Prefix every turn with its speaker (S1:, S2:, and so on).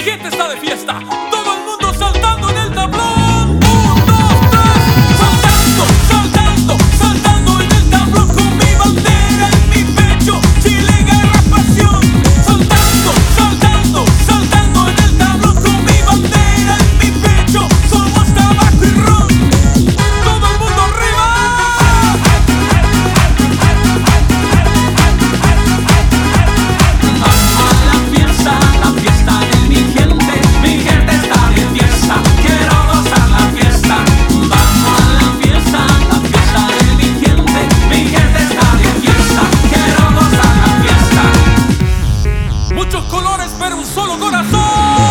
S1: gente está de fiesta, todo el mundo saltando en el tablón. 1, 2, 3, saltando, saltando, saltando en el tablón con mi bandera en mi pecho, Chile, guerra, pasión. Saltando, saltando, saltando en el tablón con mi bandera en mi pecho, somos tabaco y ron. Todo el mundo arriba. La fiesta de mi gente está de fiesta, quiero gozar la fiesta. Vamos a la fiesta de mi gente está de fiesta, quiero gozar la fiesta. Muchos colores pero un solo corazón.